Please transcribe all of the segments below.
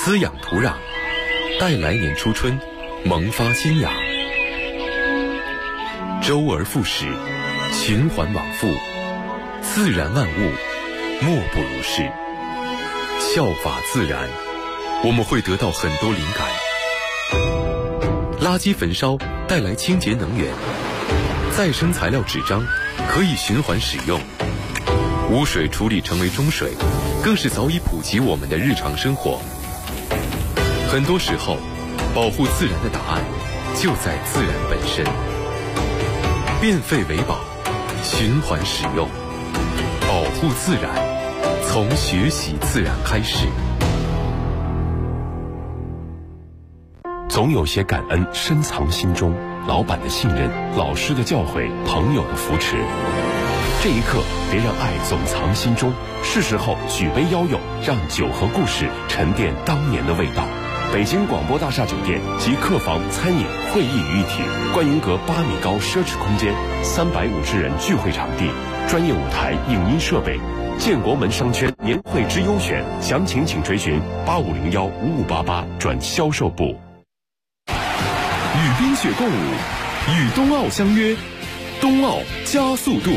滋养土壤，待来年初春，萌发新芽。周而复始，循环往复，自然万物莫不如是。效法自然，我们会得到很多灵感。垃圾焚烧带来清洁能源，再生材料纸张可以循环使用，污水处理成为中水，更是早已普及我们的日常生活。很多时候，保护自然的答案就在自然本身。变废为宝，循环使用，保护自然，从学习自然开始。 总有些感恩深藏心中，老板的信任，老师的教诲，朋友的扶持。这一刻，别让爱总藏心中，是时候举杯邀友，让酒和故事沉淀当年的味道。北京广播大厦酒店集客房、餐饮、会议于一体，观云阁8米高奢侈空间，350人聚会场地，专业舞台、影音设备。建国门商圈年会之优选，详情请垂询85015588转销售部。 与冰雪共舞，与冬奥相约，冬奥加速度。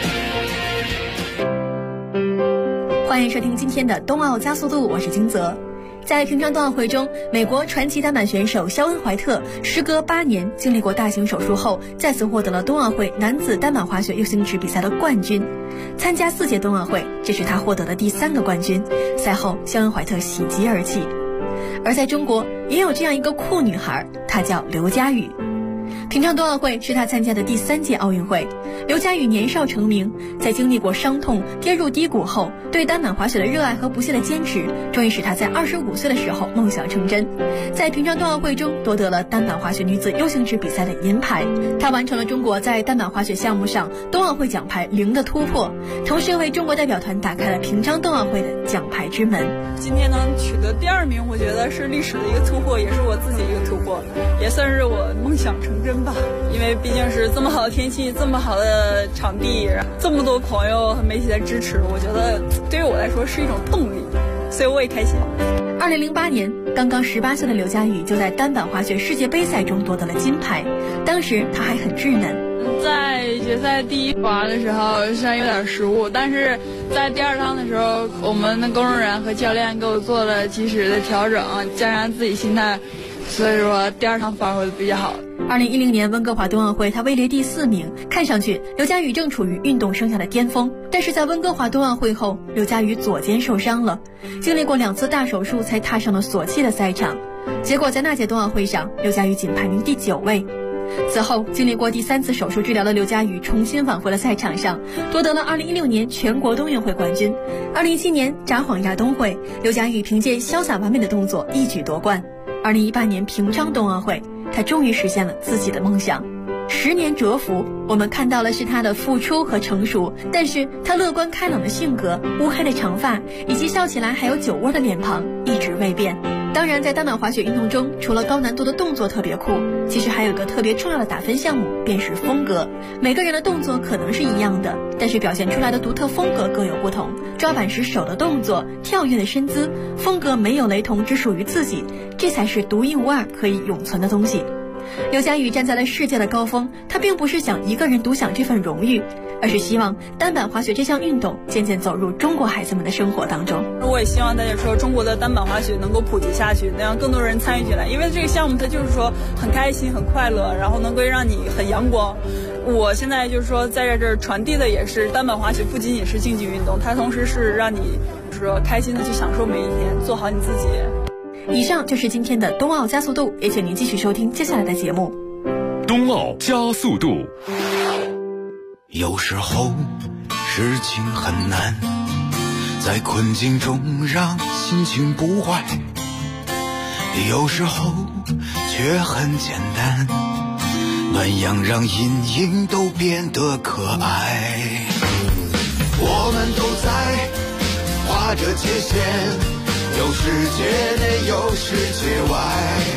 欢迎收听今天的冬奥加速度，我是金泽。在平昌冬奥会中，美国传奇单板选手肖恩·怀特时隔8年经历过大型手术后，再次获得了冬奥会男子单板滑雪600尺比赛的冠军。参加4届冬奥会，这是他获得的第3个冠军。赛后，肖恩·怀特喜极而泣。而在中国，也有这样一个酷女孩，她叫刘佳宇。平昌冬奥会是她参加的第3届奥运会。刘佳宇年少成名，在经历过伤痛、跌入低谷后，对单板滑雪的热爱和不懈的坚持，终于使她在25岁的时候梦想成真。在平昌冬奥会中夺得了单板滑雪女子600尺比赛的银牌，她完成了中国在单板滑雪项目上冬奥会奖牌0的突破，同时为中国代表团打开了平昌冬奥会的奖牌之门。 今天能取得第2名，我觉得是历史的一个突破，也是我自己一个突破，也算是我梦想成真吧。因为毕竟是这么好的天气，这么好的场地，这么多朋友和媒体的支持，我觉得对于我来说是一种动力，所以我也开心。 2008年，刚刚18岁的刘佳宇就在单板滑雪世界杯赛中夺得了金牌，当时她还很稚嫩。 在决赛第1滑的时候虽然有点失误，但是在第2趟的时候，我们的工作人员和教练给我做了及时的调整，加上自己心态，所以说第2趟发挥的比较好。 2010年温哥华冬奥会，她位列第4名。看上去刘佳宇正处于运动生涯的巅峰，但是在温哥华冬奥会后，刘佳宇左肩受伤了，经历过2次大手术才踏上了索契的赛场。结果在那届冬奥会上，刘佳宇仅排名第9位。此后，经历过第3次手术治疗的刘佳宇重新返回了赛场上，夺得了2016年全国冬运会冠军。2017年札幌亚冬会，刘佳宇凭借潇洒完美的动作一举夺冠。2018年平昌冬奥会，他终于实现了自己的梦想。10年蛰伏，我们看到了是他的付出和成熟，但是他乐观开朗的性格、乌黑的长发以及笑起来还有酒窝的脸庞一直未变。当然，在单板滑雪运动中，除了高难度的动作特别酷，其实还有一个特别重要的打分项目，便是风格。每个人的动作可能是一样的，但是表现出来的独特风格各有不同。抓板时手的动作、跳跃的身姿，风格没有雷同，只属于自己，这才是独一无二可以永存的东西。刘佳宇站在了世界的高峰，他并不是想一个人独享这份荣誉，而是希望单板滑雪这项运动渐渐走入中国孩子们的生活当中。 我也希望大家说中国的单板滑雪能够普及下去，能让更多人参与进来，因为这个项目它就是说很开心很快乐，然后能够让你很阳光。我现在就是说在这儿传递的也是单板滑雪不仅仅是竞技运动，它同时是让你就是说开心的去享受每一天，做好你自己。 以上就是今天的冬奥加速度，也请您继续收听接下来的节目。 冬奥加速度。 有时候事情很难，在困境中让心情不坏，有时候却很简单，暖阳让阴影都变得可爱。我们都在划着界限，有世界内有世界外，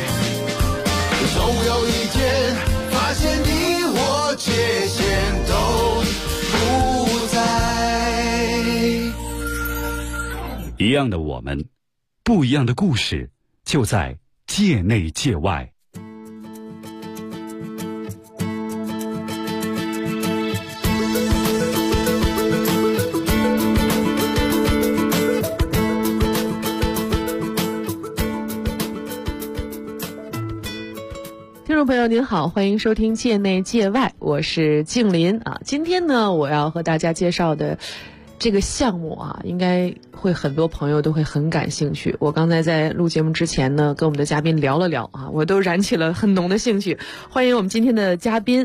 总有一天发现你我界限都不在。 一样的我们， 不一样的故事就在界内界外。 听众朋友您好，欢迎收听界内界外，我是静林啊。今天呢，我要和大家介绍的这个项目啊，应该会很多朋友都会很感兴趣。我刚才在录节目之前呢，跟我们的嘉宾聊了聊啊，我都燃起了很浓的兴趣。欢迎我们今天的嘉宾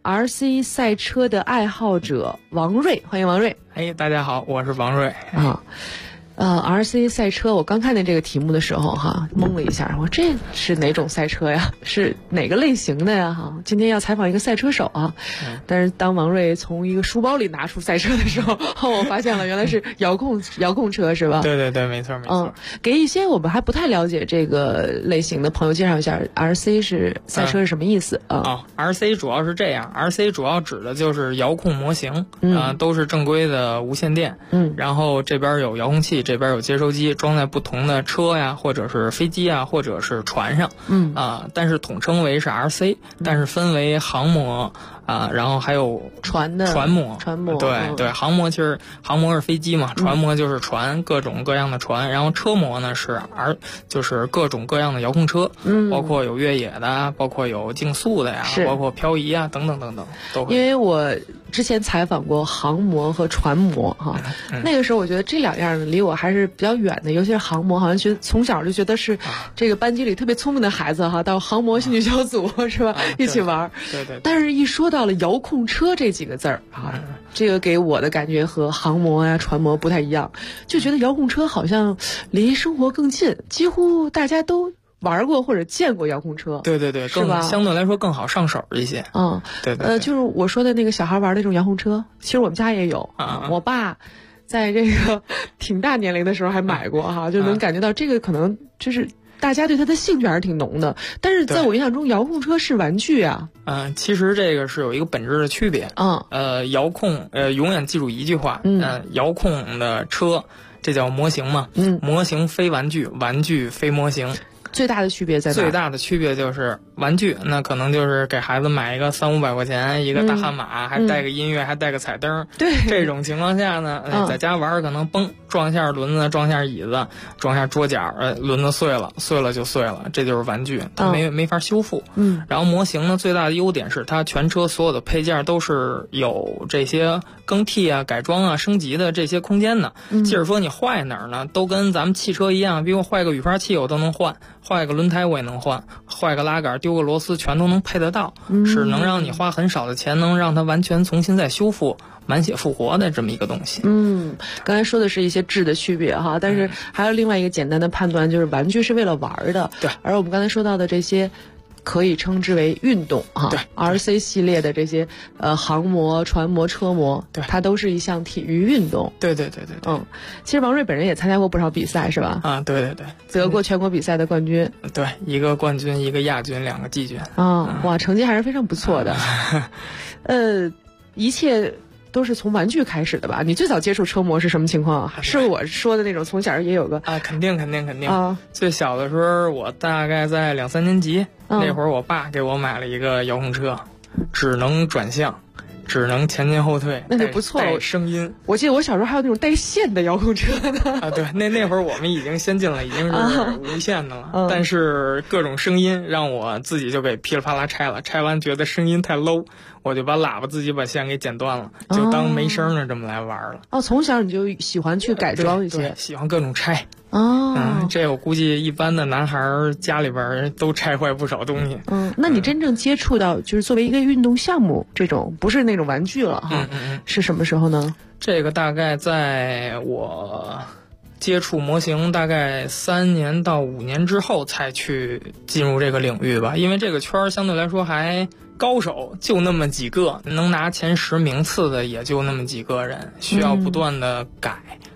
RC 赛车的爱好者王瑞，欢迎王瑞。 大家好，我是王瑞啊。RC 赛车，我刚看见这个题目的时候哈，懵了一下，我这是哪种赛车呀？是哪个类型的呀？哈，今天要采访一个赛车手啊。但是当王瑞从一个书包里拿出赛车的时候，我发现了原来是遥控车是吧？ 对对对，没错没错。 给一些我们还不太了解这个类型的朋友介绍一下 RC 是赛车是什么意思啊 ？RC 主要是这样 ，RC 主要指的就是遥控模型都是正规的无线电，然后这边有遥控器。这边有接收机装在不同的车呀，或者是飞机啊，或者是船上，但是统称为是 RC，但是分为航模然后还有船模，对，航模其实航模是飞机嘛，船模就是船，各种各样的船，然后车模呢就是各种各样的遥控车，包括有越野的，包括有竞速的呀，包括漂移啊，等等等等，都会。 因为我之前采访过航模和船模哈，那个时候我觉得这两样离我还是比较远的，尤其是航模，好像从小就觉得是这个班级里特别聪明的孩子哈，到航模兴趣小组是吧，一起玩。 对。 但是一说到了遥控车这几个字儿这个给我的感觉和航模呀、船模不太一样，就觉得遥控车好像离生活更近，几乎大家都玩过或者见过遥控车。 对，更相对来说更好上手一些。对。 就是我说的那个小孩玩的那种遥控车，其实我们家也有我爸在这个挺大年龄的时候还买过哈，就能感觉到这个可能就是大家对它的兴趣还是挺浓的。但是在我印象中，遥控车是玩具啊。 其实这个是有一个本质的区别。遥控永远记住一句话，遥控的车这叫模型嘛，模型非玩具，玩具非模型。 最大的区别在哪？ 最大的区别就是玩具，那可能就是给孩子买一个300-500块钱一个大悍马，还带个音乐，还带个彩灯。 对， 这种情况下呢，在家玩可能撞一下轮子，撞一下椅子，撞一下桌角，轮子碎了就碎了，这就是玩具，它没法修复。然后模型呢，最大的优点是它全车所有的配件都是有这些更替啊、改装啊、升级的这些空间的。即使说你坏哪儿呢，都跟咱们汽车一样，比如坏个雨刷器我都能换。坏个轮胎我也能换，坏个拉杆丢个螺丝全都能配得到，是能让你花很少的钱能让它完全重新再修复，满血复活的这么一个东西。 刚才说的是一些质的区别哈，但是还有另外一个简单的判断，就是玩具是为了玩的。 对， 而我们刚才说到的这些可以称之为运动哈。 对 ，RC 系列的这些航模、船模、车模， 对， 它都是一项体育运动。 对。 其实王瑞本人也参加过不少比赛是吧？ 对， 得过全国比赛的冠军。 对，一个冠军，一个亚军，2个季军。 哇，成绩还是非常不错的。一切都是从玩具开始的吧？你最早接触车模是什么情况？是我说的那种从小也有个肯定最小的时候，我大概在2-3年级，那会儿我爸给我买了一个遥控车，只能转向，只能前进后退， 那就不错了。 带声音， 我记得我小时候还有那种带线的遥控车呢。 对，那会儿我们已经先进了，已经是无线的了。但是各种声音让我自己就给噼里啪啦拆了，拆完觉得声音太 low， 我就把喇叭自己把线给剪断了，就当没声的这么来玩了。 从小你就喜欢去改装一些， 对，喜欢各种拆。这我估计一般的男孩家里边都拆坏不少东西。 那你真正接触到就是作为一个运动项目这种不是那种玩具了哈，是什么时候呢？ 这个大概在我接触模型大概3年到5年之后才去进入这个领域吧，因为这个圈相对来说还高手就那么几个，能拿前10名次的也就那么几个人，需要不断的改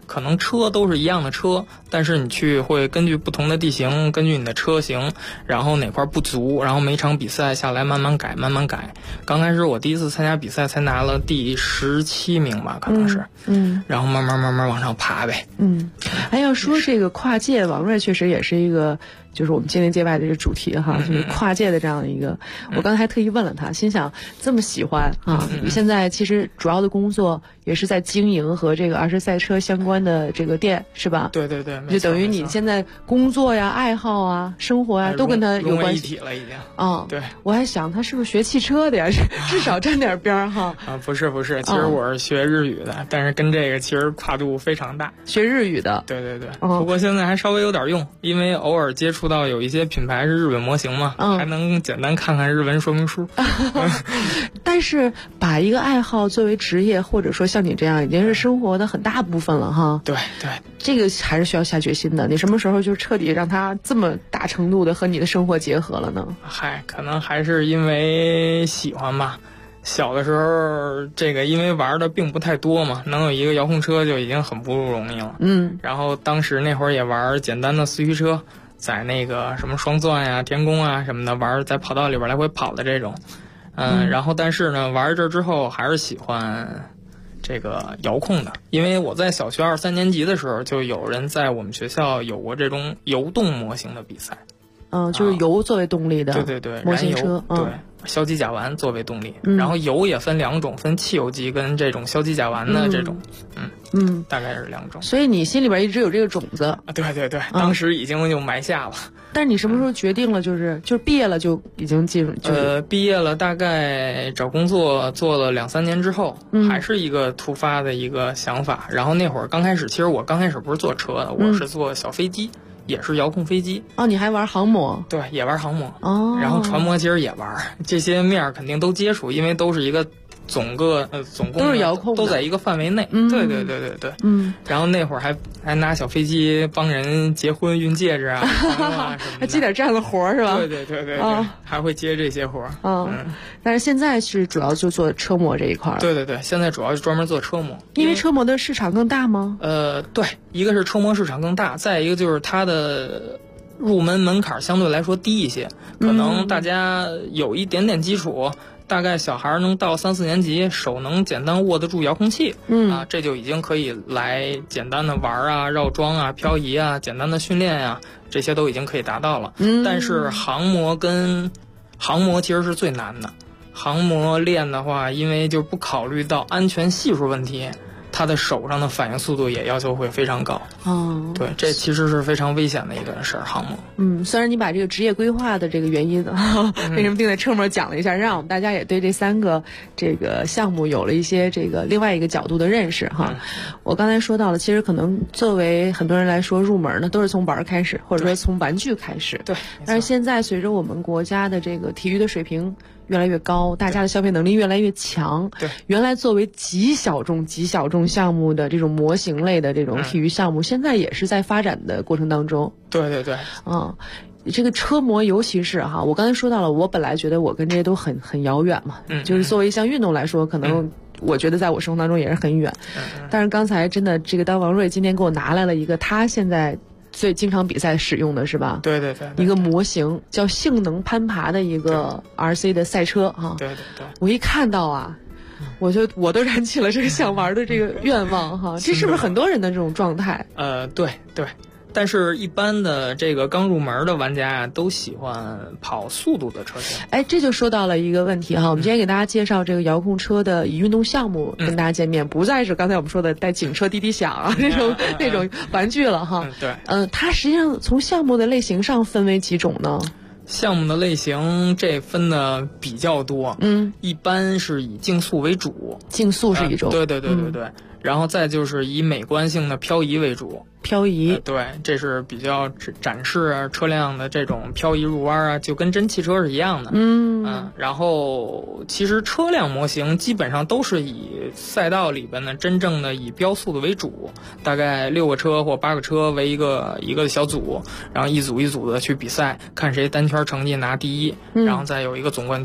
可能车都是一样的车，但是你去会根据不同的地形，根据你的车型，然后哪块不足，然后每场比赛下来慢慢改。刚开始我第一次参加比赛才拿了第17名吧，可能是，然后慢慢往上爬呗。 还要说这个跨界，王睿确实也是一个。就是我们界内界外的这个主题哈，就是跨界的这样的一个。我刚才还特意问了他，心想这么喜欢啊，你现在其实主要的工作也是在经营和这个儿时赛车相关的这个店，是吧？ 对， 就等于你现在工作呀、爱好啊、生活啊都跟他有关系。 融为一体了已经。 对，我还想他是不是学汽车的呀？至少沾点边儿哈。 不是，其实我是学日语的，但是跟这个其实跨度非常大。 学日语的。 对。不过现在还稍微有点用，因为偶尔接触到有一些品牌是日本模型嘛，还能简单看看日文说明书。 但是把一个爱好作为职业，或者说像你这样已经是生活的很大部分了哈。 对， 这个还是需要下决心的。你什么时候就彻底让它这么大程度的和你的生活结合了呢？ 可能还是因为喜欢吧。小的时候，这个因为玩的并不太多嘛，能有一个遥控车就已经很不容易了。然后当时那会儿也玩简单的四驱车。在那个什么双钻呀、天宫啊什么的玩，在跑道里边来回跑的这种，然后但是呢，玩这之后还是喜欢这个遥控的，因为我在小学2、3年级的时候，就有人在我们学校有过这种油动模型的比赛。 就是油作为动力的， 对， 模型车， 对，硝基甲烷作为动力，然后油也分2种，分汽油机跟这种硝基甲烷的这种，大概是2种。 所以你心里边一直有这个种子。 对，当时已经就埋下了。 但是你什么时候决定了？就是毕业了就已经进入？ 毕业了，大概找工作做了2、3年之后，还是一个突发的一个想法。然后那会儿刚开始，其实我刚开始不是做车的，我是做小飞机。也是遥控飞机你还玩航模？ 对，也玩航模然后船模其实也玩，这些面肯定都接触，因为都是一个总共都是遥控， 都在一个范围内。对。然后那会儿还拿小飞机帮人结婚运戒指啊， 还接点这样的活是吧？ 对，还会接这些活。 但是现在是主要就做车模这一块。 对，现在主要是专门做车模， 因为车模的市场更大吗？ 对，一个是车模市场更大，再一个就是它的入门槛相对来说低一些，可能大家有一点点基础。大概小孩能到3、4年级，手能简单握得住遥控器，这就已经可以来简单的玩啊、绕桩啊、漂移啊、简单的训练啊，这些都已经可以达到了。但是航模其实是最难的，航模练的话，因为就不考虑到安全系数问题。他的手上的反应速度也要求会非常高。对，这其实是非常危险的一个事儿，航模。 虽然你把这个职业规划的这个原因为什么定在车模讲了一下，让我们大家也对这3个这个项目有了一些这个另外一个角度的认识哈。我刚才说到了，其实可能作为很多人来说，入门呢都是从玩开始，或者说从玩具开始。 对。 但是现在随着我们国家的这个体育的水平越来越高，大家的消费能力越来越强。 对， 原来作为极小众项目的这种模型类的这种体育项目，现在也是在发展的过程当中。 对。 这个车模尤其是我刚才说到了，我本来觉得我跟这些都很遥远嘛，就是作为一项运动来说，可能我觉得在我生活当中也是很远。但是刚才真的这个当王睿今天给我拿来了一个他现在最经常比赛使用的是吧？ 对， 一个模型叫性能攀爬的一个 RC 的赛车对。 我一看到我都燃起了这个想玩的这个愿望这是不是很多人的这种状态？ 对。但是一般的这个刚入门的玩家都喜欢跑速度的车型。 这就说到了一个问题我们今天给大家介绍这个遥控车的以运动项目跟大家见面，不再是刚才我们说的带警车滴滴响那种玩具了对。 它实际上从项目的类型上分为几种呢？ 项目的类型这分的比较多，一般是以竞速为主。 竞速是一种， 对。然后再就是以美观性的漂移为主。 漂移， 对，这是比较展示车辆的这种漂移入弯就跟真汽车是一样的。然后其实车辆模型基本上都是以赛道里边的真正的以标速的为主，大概6个车或8个车为一个小组，然后一组一组的去比赛，看谁单圈成绩拿第一，然后再有一个总冠军。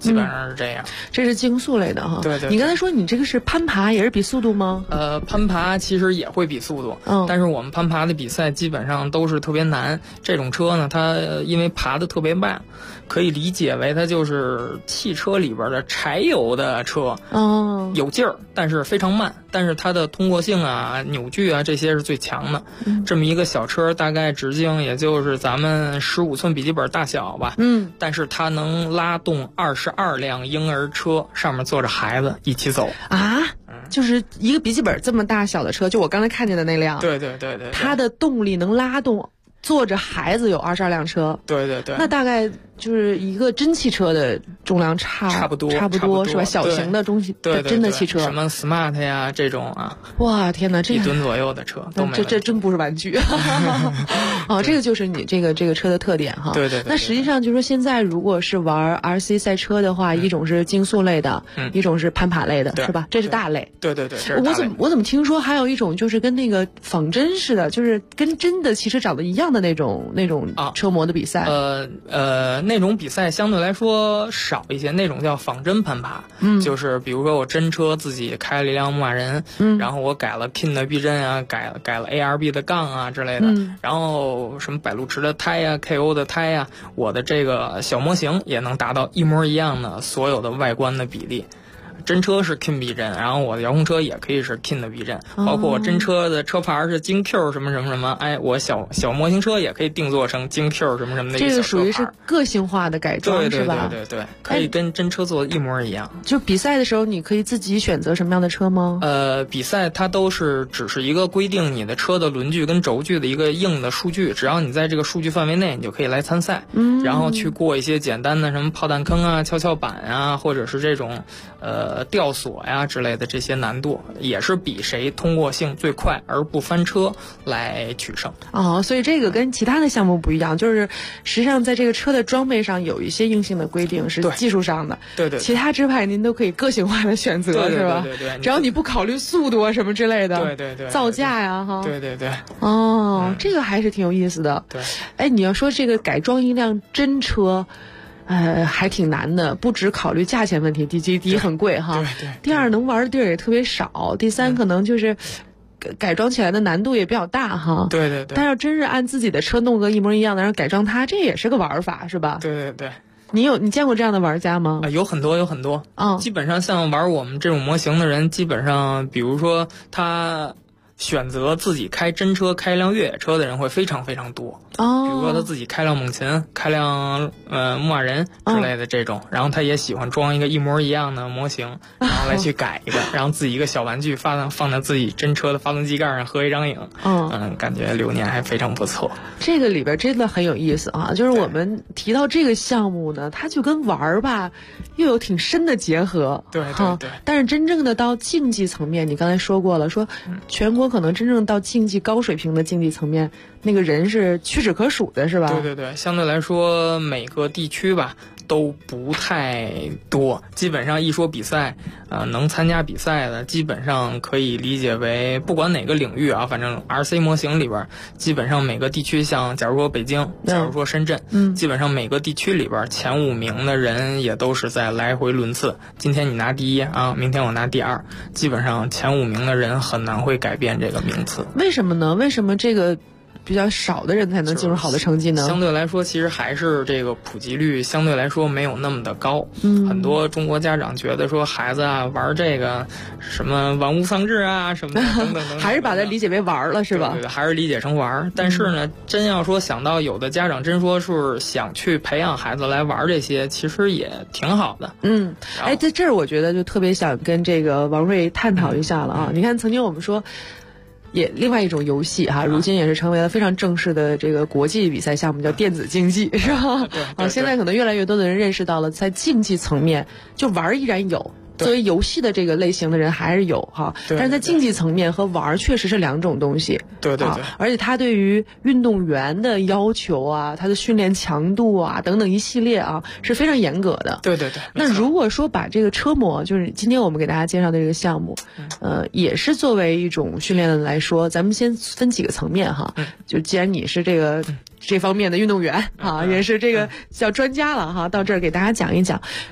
基本上是这样。 这是竞速类的哈。 对。 你刚才说你这个是攀爬，也是比速度吗？ 攀爬其实也会比速度，但是我们攀爬的比赛基本上都是特别难。这种车呢，它因为爬得特别慢，可以理解为它就是汽车里边的柴油的车。有劲儿，但是非常慢，但是它的通过性啊、扭矩啊这些是最强的。这么一个小车，大概直径也就是咱们15寸笔记本大小吧。但是它能拉动22辆婴儿车，上面坐着孩子一起走啊。就是一个笔记本这么大小的车，就我刚才看见的那辆。 对， 它的动力能拉动坐着孩子有22辆车。 对， 那大概就是一个真汽车的重量差不多是吧？小型的真的汽车， 什么 Smart 呀这种啊。 哇，天哪，这 1吨左右的车都没。 这真不是玩具。这个就是你这个车的特点哈。 对。 那实际上就是说，现在如果是玩 RC 赛车的话，一种是竞速类的，一种是攀爬类的，是吧？这是大类。 对， 我怎么听说还有一种就是跟那个仿真似的，就是跟真的汽车长得一样的那种车模的比赛。 那种比赛相对来说少一些，那种叫仿真攀爬。就是比如说我真车自己开了一辆牧马人，然后我改了 King 的避震啊，改了 ARB 的杠啊之类的，然后什么百路驰的胎呀、KO 的胎呀，我的这个小模型也能达到一模一样的所有的外观的比例。真车是 King 避震，然后我的遥控车也可以是 King 的避震，包括我真车的车牌是京 Q 什么什么什么，我小模型车也可以定做成京 Q 什么什么的一个小车牌。这个属于是个性化的改装，是吧？ 对，可以跟真车做的一模一样。 就比赛的时候，你可以自己选择什么样的车吗？ 比赛它都是只是一个规定你的车的轮距跟轴距的一个硬的数据，只要你在这个数据范围内，你就可以来参赛。然后去过一些简单的什么炮弹坑啊、跷跷板啊，或者是这种吊索呀之类的，这些难度也是比谁通过性最快而不翻车来取胜。 所以这个跟其他的项目不一样，就是实际上在这个车的装备上有一些硬性的规定是技术上的。 对， 其他之外您都可以个性化的选择，是吧？ 对， 只要你不考虑速度啊什么之类的。 对， 造价呀哈。 对。 这个还是挺有意思的。 对。 你要说这个改装一辆真车。还挺难的，不只考虑价钱问题，第一很贵哈， 对。 第二能玩的地儿也特别少，第三可能就是改装起来的难度也比较大哈。 对。 但要真是按自己的车弄个一模一样的，然后改装它，这也是个玩法，是吧？ 对。 你见过这样的玩家吗？ 有很多。基本上像玩我们这种模型的人，基本上比如说他选择自己开真车、开一辆越野车的人会非常非常多。比如说他自己开辆猛禽、开辆牧马人之类的这种，然后他也喜欢装一个一模一样的模型，然后来去改一个，然后自己一个小玩具放在自己真车的发动机盖上合一张影。感觉流年还非常不错。 这个里边真的很有意思啊！就是我们提到这个项目呢，它就跟玩儿吧又有挺深的结合。 对。 但是真正的到竞技层面，你刚才说过了，说全国可能真正到竞技高水平的竞技层面，那个人是屈指可数的，是吧？ 对，相对来说每个地区吧都不太多，基本上一说比赛，能参加比赛的基本上可以理解为不管哪个领域啊，反正 RC 模型里边，基本上每个地区，像假如说北京，假如说深圳，基本上每个地区里边前5名的人也都是在来回轮次。今天你拿第1啊，明天我拿第2，基本上前5名的人很难会改变这个名次。 为什么呢？为什么这个比较少的人才能进入好的成绩呢？ 相对来说，其实还是这个普及率相对来说没有那么的高。很多中国家长觉得说孩子啊玩这个什么玩物丧志啊什么的等等， 还是把它理解为玩了，是吧？ 对，还是理解成玩。但是呢，真要说想到有的家长真说是想去培养孩子来玩这些，其实也挺好的。 在这儿我觉得就特别想跟这个王瑞探讨一下了啊！你看，曾经我们说。也另外一种游戏哈，如今也是成为了非常正式的这个国际比赛项目，叫电子竞技，是吧？ 对。 现在可能越来越多的人认识到了，在竞技层面，就玩依然有。作为游戏的这个类型的人还是有哈，但是在竞技层面和玩确实是2种东西。 对。 而且它对于运动员的要求啊，他的训练强度啊等等一系列啊是非常严格的。 对。 那如果说把这个车模，就是今天我们给大家介绍的这个项目，也是作为一种训练的来说，咱们先分几个层面哈。就既然你是这方面的运动员啊，也是这个叫专家了哈，到这儿给大家讲一讲。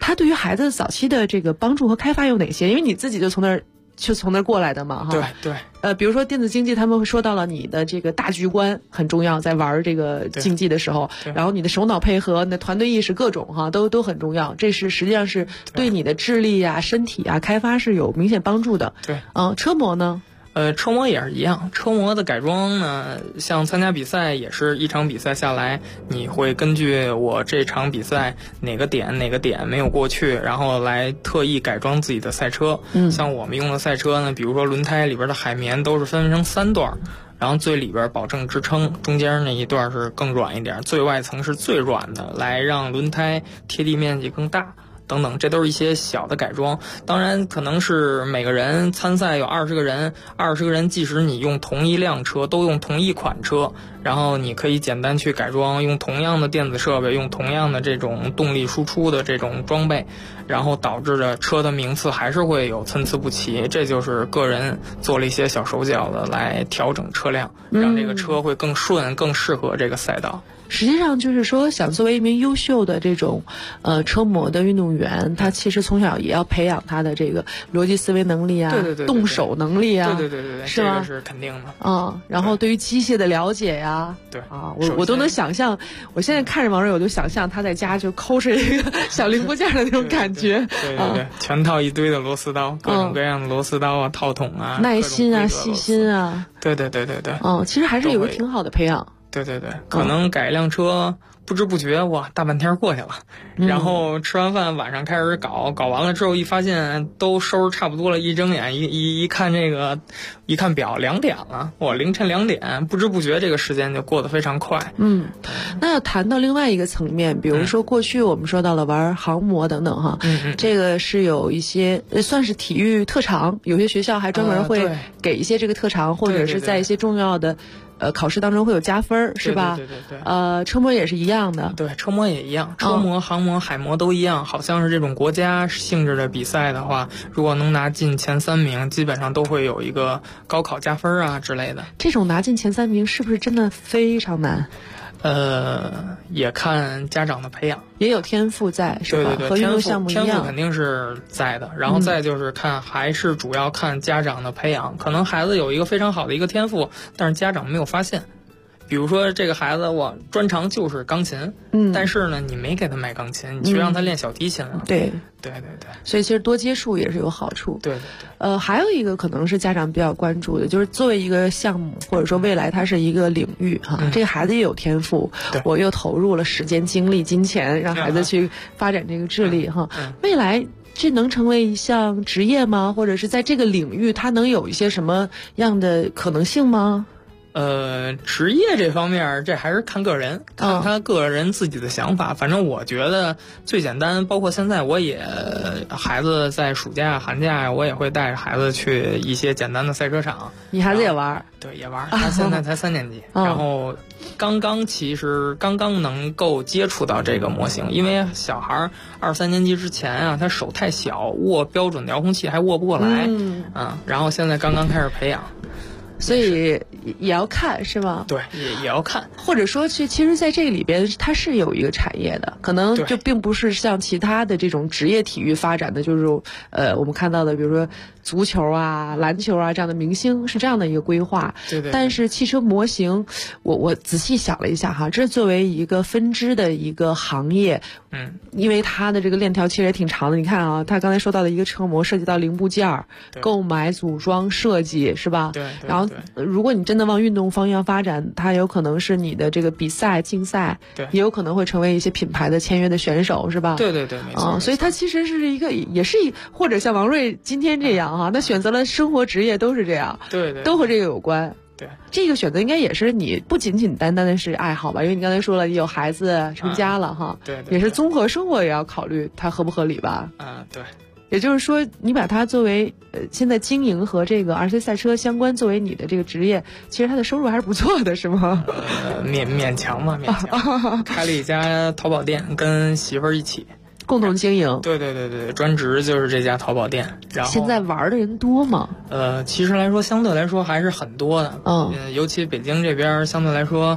它对于孩子早期的这个帮助和开发有哪些？因为你自己就从那儿过来的嘛，哈。 对对。 比如说电子竞技，他们会说到了你的这个大局观很重要，在玩这个竞技的时候，然后你的手脑配合、你的团队意识各种哈都很重要，这是实际上是对你的智力啊、身体啊开发是有明显帮助的。 对， 车模呢？ 车模也是一样，车模的改装呢，像参加比赛也是一场比赛下来，你会根据我这场比赛哪个点没有过去，然后来特意改装自己的赛车。像我们用的赛车呢，比如说轮胎里边的海绵都是分成3段，然后最里边保证支撑，中间那一段是更软一点，最外层是最软的，来让轮胎贴地面积更大。等等，这都是一些小的改装。当然，可能是每个人参赛有20个人，20个人，即使你用同一辆车，都用同一款车，然后你可以简单去改装，用同样的电子设备，用同样的这种动力输出的这种装备，然后导致的车的名次还是会有参差不齐。这就是个人做了一些小手脚的来调整车辆，让这个车会更顺，更适合这个赛道。 实际上就是说，想作为一名优秀的这种车模的运动员，他其实从小也要培养他的这个逻辑思维能力啊， 对动手能力啊， 对， 是吧？ 这个是肯定的。 然后对于机械的了解呀， 对啊，我都能想象，我现在看着王瑞，我就想象他在家就抠着一个小零部件的那种感觉。 对，全套一堆的螺丝刀，各种各样的螺丝刀啊、套筒啊， 耐心啊、细心啊。 对。 其实还是有个挺好的培养。 对，可能改一辆车，不知不觉哇，大半天过去了。然后吃完饭晚上开始搞完了之后，一发现都收拾差不多了，一睁眼一看一看表2点了，哇，凌晨2点，不知不觉这个时间就过得非常快。 那要谈到另外一个层面，比如说过去我们说到了玩航模等等哈，这个是有一些算是体育特长，有些学校还专门会给一些这个特长，或者是在一些重要的考试当中会有加分，是吧？对。车模也是一样的。 对，车模也一样，车模、航模、海模都一样。好像是这种国家性质的比赛的话，如果能拿进前3名，基本上都会有一个高考加分啊之类的。 这种拿进前3名是不是真的非常难？ 也看家长的培养， 也有天赋在，是吧？ 对， 和运动项目一样， 天赋肯定是在的。然后再就是还是主要看家长的培养。可能孩子有一个非常好的一个天赋，但是家长没有发现。比如说这个孩子我专长就是钢琴，但是呢你没给他买钢琴，你去让他练小提琴了。 对。所以其实多接触也是有好处。 对。 还有一个可能是家长比较关注的，就是作为一个项目或者说未来它是一个领域哈，这个孩子也有天赋，我又投入了时间、精力、金钱，让孩子去发展这个智力哈，未来这能成为一项职业吗？或者是在这个领域它能有一些什么样的可能性吗？ 职业这方面，这还是看个人，看他个人自己的想法。反正我觉得最简单，包括现在我也孩子在暑假、寒假，我也会带着孩子去一些简单的赛车场。 你孩子也玩？ 对，也玩。他现在才3年级，然后刚刚能够接触到这个模型，因为小孩2、3年级之前啊，他手太小，握标准的遥控器还握不过来，然后现在刚刚开始培养。 所以也要看是吧？ 对，也要看， 或者说其实在这个里边它是有一个产业的，可能就并不是像其他的这种职业体育发展的，就是我们看到的比如说足球啊、篮球啊这样的明星是这样的一个规划。 对。 但是汽车模型，我仔细想了一下哈，这作为一个分支的一个行业，因为它的这个链条其实也挺长的。你看啊，他刚才说到的一个车模涉及到零部件、购买、组装、设计，是吧？ 对。 然后如果你真的往运动方向发展，它有可能是你的这个比赛、竞赛，也有可能会成为一些品牌的签约的选手，是吧？ 对，没错。 所以它其实是一个，也是或者像王瑞今天这样哈，他选择了生活职业都是这样， 对， 都和这个有关。 对， 这个选择应该也是你不仅仅单单的是爱好吧？因为你刚才说了你有孩子成家了哈， 对， 也是综合生活也要考虑它合不合理吧？ 对。 也就是说，你把它作为现在经营和这个RC赛车相关作为你的这个职业，其实它的收入还是不错的，是吗？ 勉强嘛，勉强。开了一家淘宝店，跟媳妇儿一起共同经营。 对，专职就是这家淘宝店。然后现在玩的人多吗？ 其实来说，相对来说还是很多的。尤其北京这边相对来说。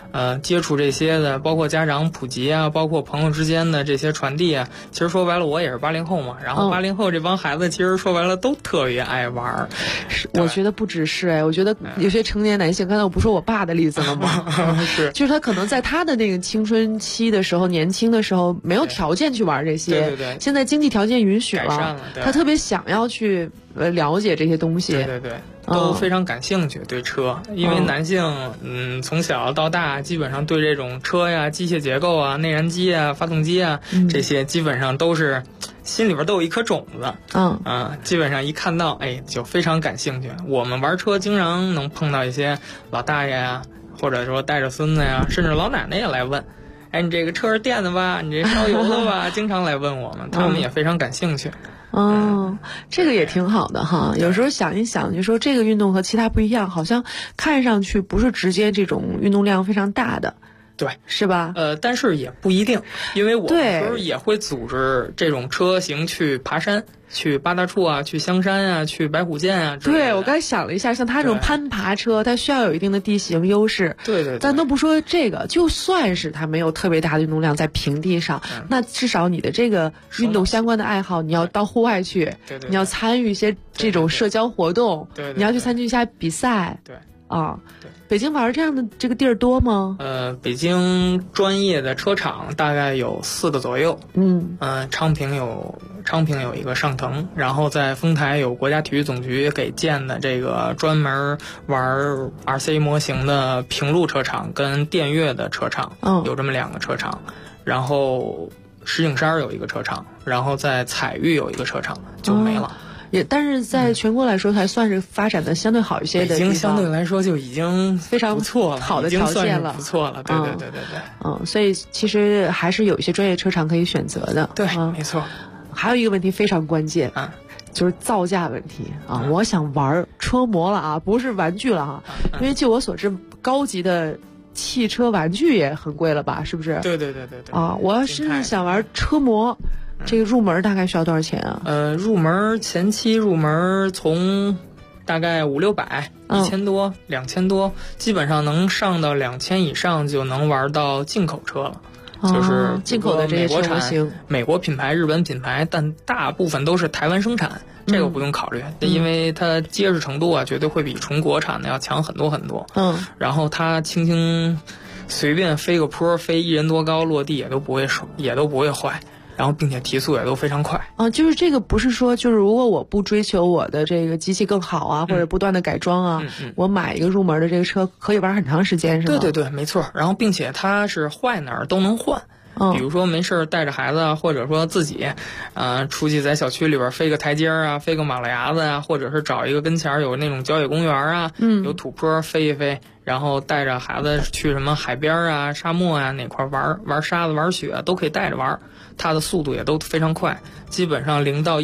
接触这些的，包括家长普及啊，包括朋友之间的这些传递啊。其实说白了，我也是80后嘛，然后80后这帮孩子，其实说白了都特别爱玩。 我觉得不只是我觉得有些成年男性，刚才我不说我爸的例子了吗？ 是， 就是他可能在他的那个青春期的时候、年轻的时候，没有条件去玩这些。 对。 现在经济条件允许了， 他特别想要去了解这些东西。 对。都非常感兴趣对车，因为男性从小到大基本上对这种车呀、机械结构啊、内燃机啊、发动机啊这些基本上都是心里边都有一颗种子。基本上一看到就非常感兴趣。我们玩车经常能碰到一些老大爷呀，或者说带着孙子呀，甚至老奶奶也来问，你这个车是电的吧？你这烧油的吧？经常来问我们，他们也非常感兴趣。 这个也挺好的哈。有时候想一想，就说这个运动和其他不一样，好像看上去不是直接这种运动量非常大的， 对， 是吧？ 但是也不一定，因为我们时候也会组织这种车型去爬山，去八大处啊，去香山啊，去白虎涧啊。 对，我刚才想了一下，像它这种攀爬车，它需要有一定的地形优势。 对。 咱都不说这个，就算是它没有特别大的运动量在平地上，那至少你的这个运动相关的爱好，你要到户外去，你要参与一些这种社交活动，你要去参与一下比赛。 对。 北京玩这样的这个地儿多吗？ 北京专业的车厂大概有4个左右。昌平有一个上腾，然后在丰台有国家体育总局给建的这个专门玩 RC 模型的平路车厂跟电悦的车厂，有这么2个车厂。然后石景山有一个车厂，然后在彩玉有一个车厂，就没了。 但是在全国来说，还算是发展的相对好一些的地方。 北京相对来说就已经非常不错了， 好的条件了， 不错了。对。 所以其实还是有一些专业车厂可以选择的。 对，没错。 还有一个问题非常关键就是造价问题我想玩车模了不是玩具了因为据我所知，高级的汽车玩具也很贵了吧？是不是？ 对。 我要是想玩车模。这个入门大概需要多少钱啊？ 入门前期入门从大概500-600、1000多、2000多，基本上能上到2000以上就能玩到进口车了。就是进口的这些车模型， 美国品牌、日本品牌，但大部分都是台湾生产，这个不用考虑，因为它结实程度绝对会比纯国产的要强很多很多。然后它随便飞个坡，飞1人多高，落地也都不会坏。然后并且提速也都非常快就是这个不是说就是如果我不追求我的这个机器更好或者不断的改装我买一个入门的这个车可以玩很长时间，是吗？ 对，没错。然后并且它是坏哪儿都能换。比如说没事带着孩子或者说自己出去在小区里边飞个台阶飞个马路牙子或者是找一个跟前有那种郊野公园有土坡飞一飞，然后带着孩子去什么海边沙漠哪块玩沙子玩雪都可以带着玩。它的速度也都非常快，基本上0到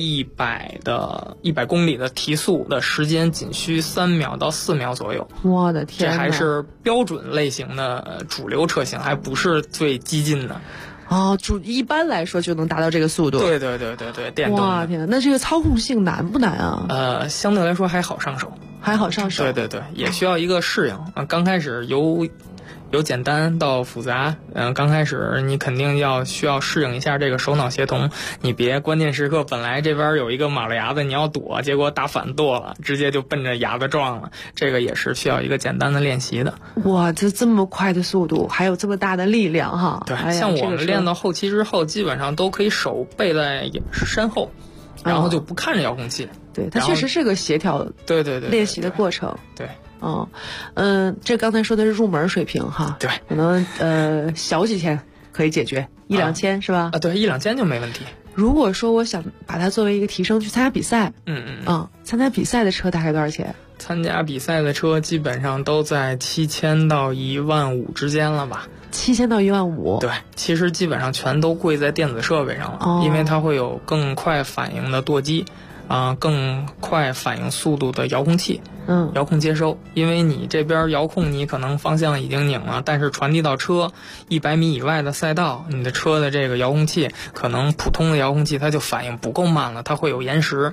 100公里的提速的时间仅需3秒到4秒左右。 我的天， 这还是标准类型的主流车型，还不是最激进的。 一般来说就能达到这个速度。 对，电动的。 哇天哪，那这个操控性难不难啊？ 相对来说还好上手。对，也需要一个适应刚开始由简单到复杂，刚开始你肯定需要适应一下这个手脑协同，你别关键时刻本来这边有一个马路牙子你要躲，结果打反舵了，直接就奔着牙子撞了，这个也是需要一个简单的练习的。 哇，这么快的速度，还有这么大的力量哈！ 对，像我们练到后期之后，基本上都可以手背在身后，然后就不看着遥控器。 对，它确实是个协调对练习的过程。 对。 这刚才说的是入门水平哈， 对， 可能小几千可以解决，1-2千是吧？ 对，1-2千就没问题。 如果说我想把它作为一个提升去参加比赛，参加比赛的车大概多少钱？ 参加比赛的车基本上都在7000到15000之间了吧 ？7000到15000。 对，其实基本上全都贵在电子设备上了，因为它会有更快反应的舵机。更快反应速度的遥控器，遥控接收，因为你这边遥控你可能方向已经拧了，但是传递到车100米以外的赛道，你的车的这个遥控器可能普通的遥控器它就反应不够慢了，它会有延时，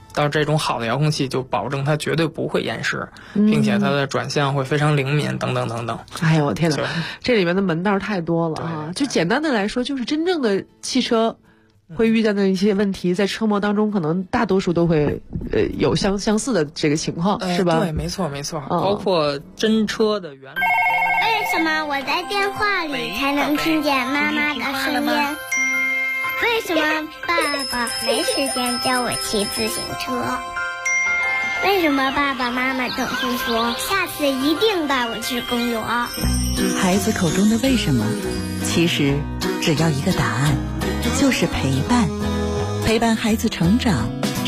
到这种好的遥控器就保证它绝对不会延时，并且它的转向会非常灵敏等等等等。 哎呦我天哪，这里面的门道太多了啊！就简单的来说，就是真正的汽车会遇到的一些问题，在车模当中可能大多数都会有相似的这个情况，是吧？ 对，没错没错，包括真车的原理。 为什么我在电话里才能听见妈妈的声音？为什么爸爸没时间教我骑自行车？为什么爸爸妈妈总是说下次一定带我去公园？ 孩子口中的为什么，其实只要一个答案，就是陪伴。陪伴孩子成长，